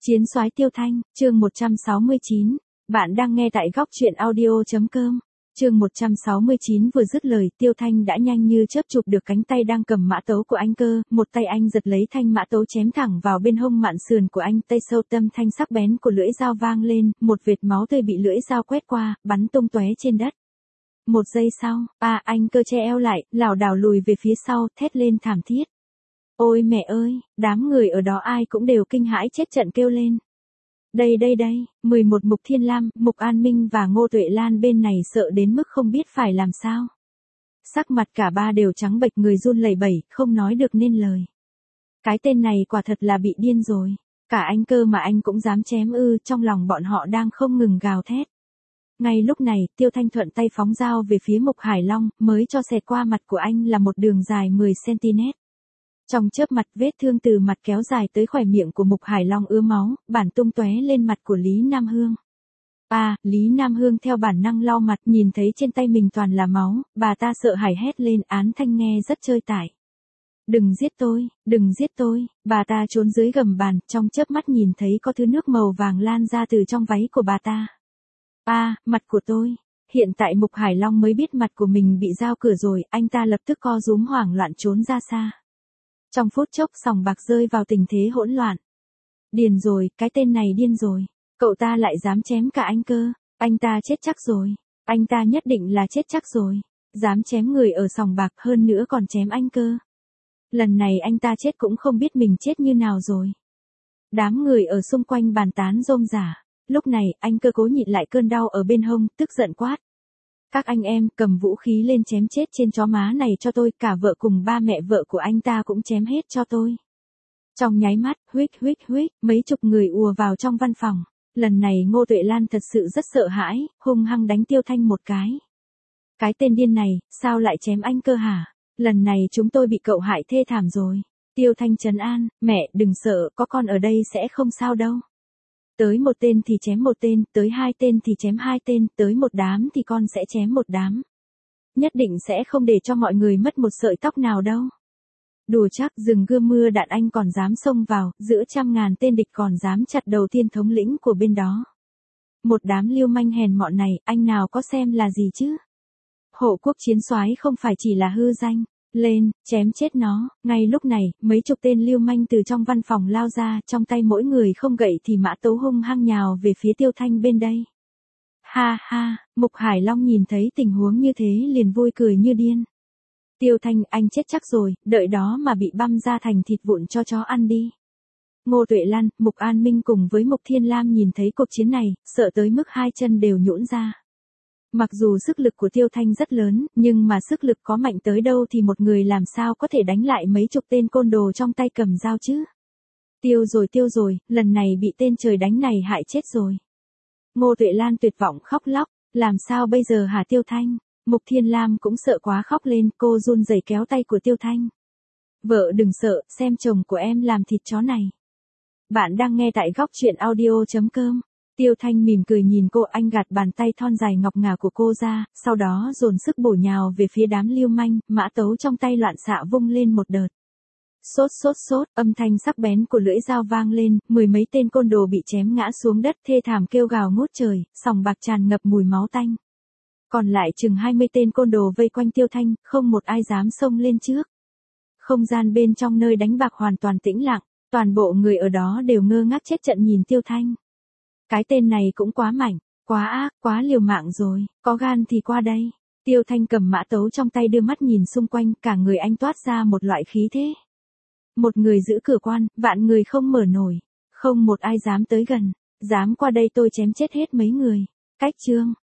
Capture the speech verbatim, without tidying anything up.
Chiến soái Tiêu Thanh, chương một trăm sáu mươi chín. Bạn đang nghe tại góc truyện audio.com. Chương một trăm sáu mươi chín vừa dứt lời, Tiêu Thanh đã nhanh như chớp chụp được cánh tay đang cầm mã tấu của anh Cơ, một tay anh giật lấy thanh mã tấu chém thẳng vào bên hông mạn sườn của anh, tay sâu tâm thanh sắc bén của lưỡi dao vang lên, một vệt máu tươi bị lưỡi dao quét qua, bắn tung tóe trên đất. Một giây sau, à, anh Cơ che eo lại, lảo đảo lùi về phía sau, thét lên thảm thiết. Ôi mẹ ơi, đám người ở đó ai cũng đều kinh hãi chết trận kêu lên. Đây đây đây, mười một Mục Thiên Lam, Mục An Minh và Ngô Tuệ Lan bên này sợ đến mức không biết phải làm sao. Sắc mặt cả ba đều trắng bệch, người run lẩy bẩy, không nói được nên lời. Cái tên này quả thật là bị điên rồi. Cả anh Cơ mà anh cũng dám chém ư, trong lòng bọn họ đang không ngừng gào thét. Ngay lúc này, Tiêu Thanh thuận tay phóng dao về phía Mục Hải Long, mới cho xẹt qua mặt của anh là một đường dài mười xăng-ti-mét. Trong chớp mặt, vết thương từ mặt kéo dài tới khóe miệng của Mục Hải Long ứa máu, bản tung tóe lên mặt của Lý Nam Hương. À, Lý Nam Hương theo bản năng lau mặt, nhìn thấy trên tay mình toàn là máu, bà ta sợ hãi hét lên, Án Thanh nghe rất chơi tải. Đừng giết tôi, đừng giết tôi, bà ta trốn dưới gầm bàn, trong chớp mắt nhìn thấy có thứ nước màu vàng lan ra từ trong váy của bà ta. À, mặt của tôi. Hiện tại Mục Hải Long mới biết mặt của mình bị dao cưa rồi, anh ta lập tức co rúm hoảng loạn trốn ra xa. Trong phút chốc sòng bạc rơi vào tình thế hỗn loạn. Điên rồi, cái tên này điên rồi. Cậu ta lại dám chém cả anh Cơ. Anh ta chết chắc rồi. Anh ta nhất định là chết chắc rồi. Dám chém người ở sòng bạc, hơn nữa còn chém anh Cơ. Lần này anh ta chết cũng không biết mình chết như nào rồi. Đám người ở xung quanh bàn tán rôm rả. Lúc này, anh Cơ cố nhịn lại cơn đau ở bên hông, tức giận quát. Các anh em, cầm vũ khí lên chém chết trên chó má này cho tôi, cả vợ cùng ba mẹ vợ của anh ta cũng chém hết cho tôi. Trong nháy mắt, huých huých huých, mấy chục người ùa vào trong văn phòng. Lần này Ngô Tuệ Lan thật sự rất sợ hãi, hung hăng đánh Tiêu Thanh một cái. Cái tên điên này, sao lại chém anh Cơ hả? Lần này chúng tôi bị cậu hại thê thảm rồi. Tiêu Thanh trấn an, mẹ, đừng sợ, có con ở đây sẽ không sao đâu. Tới một tên thì chém một tên, tới hai tên thì chém hai tên, tới một đám thì con sẽ chém một đám. Nhất định sẽ không để cho mọi người mất một sợi tóc nào đâu. Đùa chắc, rừng gươm mưa đạn anh còn dám xông vào, giữa trăm ngàn tên địch còn dám chặt đầu tiên thống lĩnh của bên đó. Một đám lưu manh hèn mọn này, anh nào có xem là gì chứ? Hộ quốc chiến soái không phải chỉ là hư danh. Lên, chém chết nó. Ngay lúc này, mấy chục tên lưu manh từ trong văn phòng lao ra, trong tay mỗi người không gậy thì mã tấu hung hăng nhào về phía Tiêu Thanh bên đây. Ha ha, Mục Hải Long nhìn thấy tình huống như thế liền vui cười như điên. Tiêu Thanh, anh chết chắc rồi, đợi đó mà bị băm ra thành thịt vụn cho chó ăn đi. Ngô Tuệ Lan, Mục An Minh cùng với Mục Thiên Lam nhìn thấy cuộc chiến này, sợ tới mức hai chân đều nhũn ra. Mặc dù sức lực của Tiêu Thanh rất lớn, nhưng mà sức lực có mạnh tới đâu thì một người làm sao có thể đánh lại mấy chục tên côn đồ trong tay cầm dao chứ. Tiêu rồi tiêu rồi, lần này bị tên trời đánh này hại chết rồi. Ngô Tuệ Lan tuyệt vọng khóc lóc, làm sao bây giờ hả Tiêu Thanh? Mục Thiên Lam cũng sợ quá khóc lên, cô run rẩy kéo tay của Tiêu Thanh. Vợ đừng sợ, xem chồng của em làm thịt chó này. Bạn đang nghe tại góc truyện audio.com. Tiêu Thanh mỉm cười nhìn cô, anh gạt bàn tay thon dài ngọc ngà của cô ra, sau đó dồn sức bổ nhào về phía đám lưu manh, mã tấu trong tay loạn xạ vung lên một đợt. Sốt sốt sốt, âm thanh sắc bén của lưỡi dao vang lên, mười mấy tên côn đồ bị chém ngã xuống đất thê thảm kêu gào ngút trời, sòng bạc tràn ngập mùi máu tanh. Còn lại chừng hai mươi tên côn đồ vây quanh Tiêu Thanh, không một ai dám xông lên trước. Không gian bên trong nơi đánh bạc hoàn toàn tĩnh lặng, toàn bộ người ở đó đều ngơ ngác chết trận nhìn Tiêu Thanh. Cái tên này cũng quá mạnh, quá ác, quá liều mạng rồi, có gan thì qua đây. Tiêu Thanh cầm mã tấu trong tay đưa mắt nhìn xung quanh, cả người anh toát ra một loại khí thế. Một người giữ cửa quan, vạn người không mở nổi, không một ai dám tới gần, dám qua đây tôi chém chết hết mấy người. Cách chương.